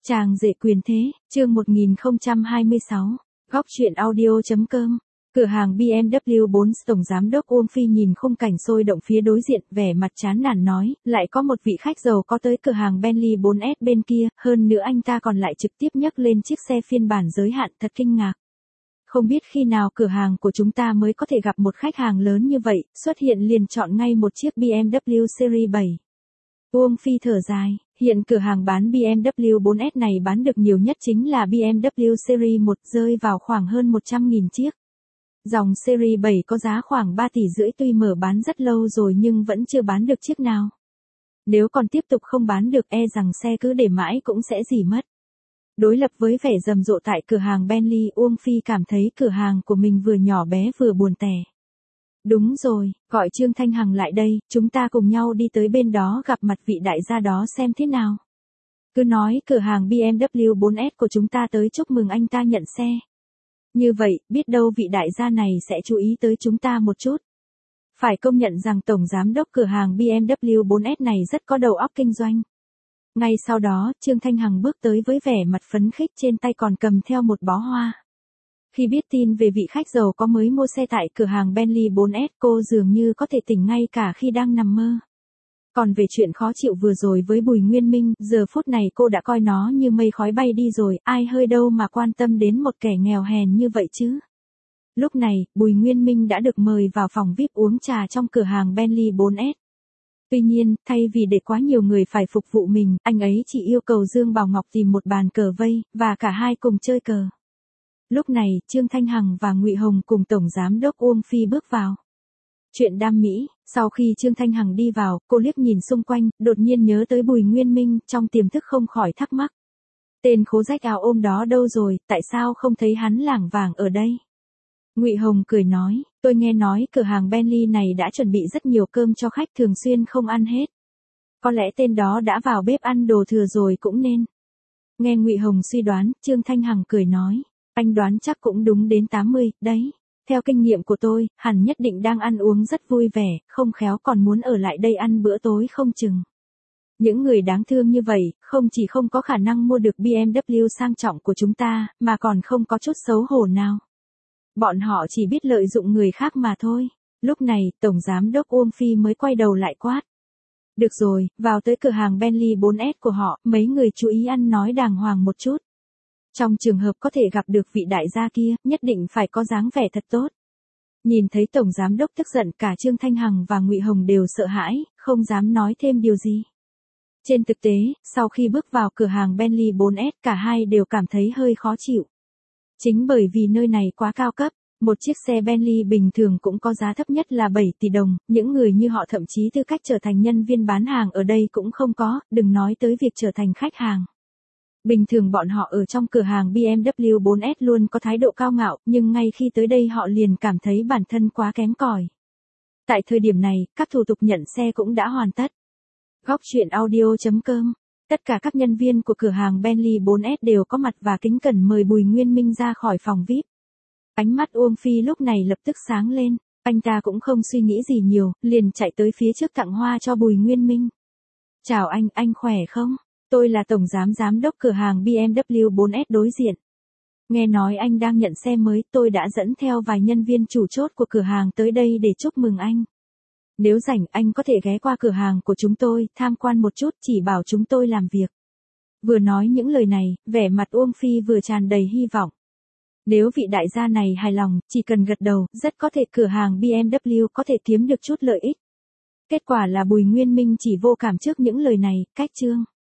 Chàng rể quyền thế, chương 1026, góc truyện audio.com. Cửa hàng BMW 4 tổng giám đốc Uông Phi nhìn khung cảnh sôi động phía đối diện, vẻ mặt chán nản nói, lại có một vị khách giàu có tới cửa hàng Bentley 4S bên kia, hơn nữa anh ta còn lại trực tiếp nhấc lên chiếc xe phiên bản giới hạn, thật kinh ngạc. Không biết khi nào cửa hàng của chúng ta mới có thể gặp một khách hàng lớn như vậy, xuất hiện liền chọn ngay một chiếc BMW Series 7. Uông Phi thở dài, hiện cửa hàng bán BMW 4S này bán được nhiều nhất chính là BMW Series 1, rơi vào khoảng hơn 100.000 chiếc. Dòng Series 7 có giá khoảng 3,5 tỷ tuy mở bán rất lâu rồi nhưng vẫn chưa bán được chiếc nào. Nếu còn tiếp tục không bán được e rằng xe cứ để mãi cũng sẽ rỉ mất. Đối lập với vẻ rầm rộ tại cửa hàng Bentley, Uông Phi cảm thấy cửa hàng của mình vừa nhỏ bé vừa buồn tẻ. Đúng rồi, gọi Trương Thanh Hằng lại đây, chúng ta cùng nhau đi tới bên đó gặp mặt vị đại gia đó xem thế nào. Cứ nói cửa hàng BMW 4S của chúng ta tới chúc mừng anh ta nhận xe. Như vậy, biết đâu vị đại gia này sẽ chú ý tới chúng ta một chút. Phải công nhận rằng tổng giám đốc cửa hàng BMW 4S này rất có đầu óc kinh doanh. Ngay sau đó, Trương Thanh Hằng bước tới với vẻ mặt phấn khích, trên tay còn cầm theo một bó hoa. Khi biết tin về vị khách giàu có mới mua xe tại cửa hàng Bentley 4S, cô dường như có thể tỉnh ngay cả khi đang nằm mơ. Còn về chuyện khó chịu vừa rồi với Bùi Nguyên Minh, giờ phút này cô đã coi nó như mây khói bay đi rồi, ai hơi đâu mà quan tâm đến một kẻ nghèo hèn như vậy chứ. Lúc này, Bùi Nguyên Minh đã được mời vào phòng VIP uống trà trong cửa hàng Bentley 4S. Tuy nhiên, thay vì để quá nhiều người phải phục vụ mình, anh ấy chỉ yêu cầu Dương Bảo Ngọc tìm một bàn cờ vây, và cả hai cùng chơi cờ. Lúc này, Trương Thanh Hằng và Ngụy Hồng cùng Tổng Giám đốc Uông Phi bước vào. Chuyện đam mỹ, sau khi Trương Thanh Hằng đi vào, cô liếc nhìn xung quanh, đột nhiên nhớ tới Bùi Nguyên Minh, trong tiềm thức không khỏi thắc mắc. Tên khố rách áo ôm đó đâu rồi, tại sao không thấy hắn lảng vảng ở đây? Ngụy Hồng cười nói, tôi nghe nói cửa hàng Bentley này đã chuẩn bị rất nhiều cơm cho khách, thường xuyên không ăn hết. Có lẽ tên đó đã vào bếp ăn đồ thừa rồi cũng nên. Nghe Ngụy Hồng suy đoán, Trương Thanh Hằng cười nói, anh đoán chắc cũng đúng đến 80, đấy. Theo kinh nghiệm của tôi, hẳn nhất định đang ăn uống rất vui vẻ, không khéo còn muốn ở lại đây ăn bữa tối không chừng. Những người đáng thương như vậy, không chỉ không có khả năng mua được BMW sang trọng của chúng ta, mà còn không có chút xấu hổ nào. Bọn họ chỉ biết lợi dụng người khác mà thôi. Lúc này, Tổng Giám đốc Uông Phi mới quay đầu lại quát. Được rồi, vào tới cửa hàng Bentley 4S của họ, mấy người chú ý ăn nói đàng hoàng một chút. Trong trường hợp có thể gặp được vị đại gia kia, nhất định phải có dáng vẻ thật tốt. Nhìn thấy Tổng Giám đốc tức giận, cả Trương Thanh Hằng và Ngụy Hồng đều sợ hãi, không dám nói thêm điều gì. Trên thực tế, sau khi bước vào cửa hàng Bentley 4S, cả hai đều cảm thấy hơi khó chịu. Chính bởi vì nơi này quá cao cấp, một chiếc xe Bentley bình thường cũng có giá thấp nhất là 7 tỷ đồng, những người như họ thậm chí tư cách trở thành nhân viên bán hàng ở đây cũng không có, đừng nói tới việc trở thành khách hàng. Bình thường bọn họ ở trong cửa hàng BMW 4S luôn có thái độ cao ngạo, nhưng ngay khi tới đây họ liền cảm thấy bản thân quá kém cỏi. Tại thời điểm này, các thủ tục nhận xe cũng đã hoàn tất. Góc truyện audio.com. Tất cả các nhân viên của cửa hàng Bentley 4S đều có mặt và kính cẩn mời Bùi Nguyên Minh ra khỏi phòng VIP. Ánh mắt Uông Phi lúc này lập tức sáng lên, anh ta cũng không suy nghĩ gì nhiều, liền chạy tới phía trước tặng hoa cho Bùi Nguyên Minh. Chào anh khỏe không? Tôi là Tổng Giám đốc cửa hàng BMW 4S đối diện. Nghe nói anh đang nhận xe mới, tôi đã dẫn theo vài nhân viên chủ chốt của cửa hàng tới đây để chúc mừng anh. Nếu rảnh anh có thể ghé qua cửa hàng của chúng tôi, tham quan một chút, chỉ bảo chúng tôi làm việc. Vừa nói những lời này, vẻ mặt Uông Phi vừa tràn đầy hy vọng. Nếu vị đại gia này hài lòng, chỉ cần gật đầu, rất có thể cửa hàng BMW có thể kiếm được chút lợi ích. Kết quả là Bùi Nguyên Minh chỉ vô cảm trước những lời này, cách chương.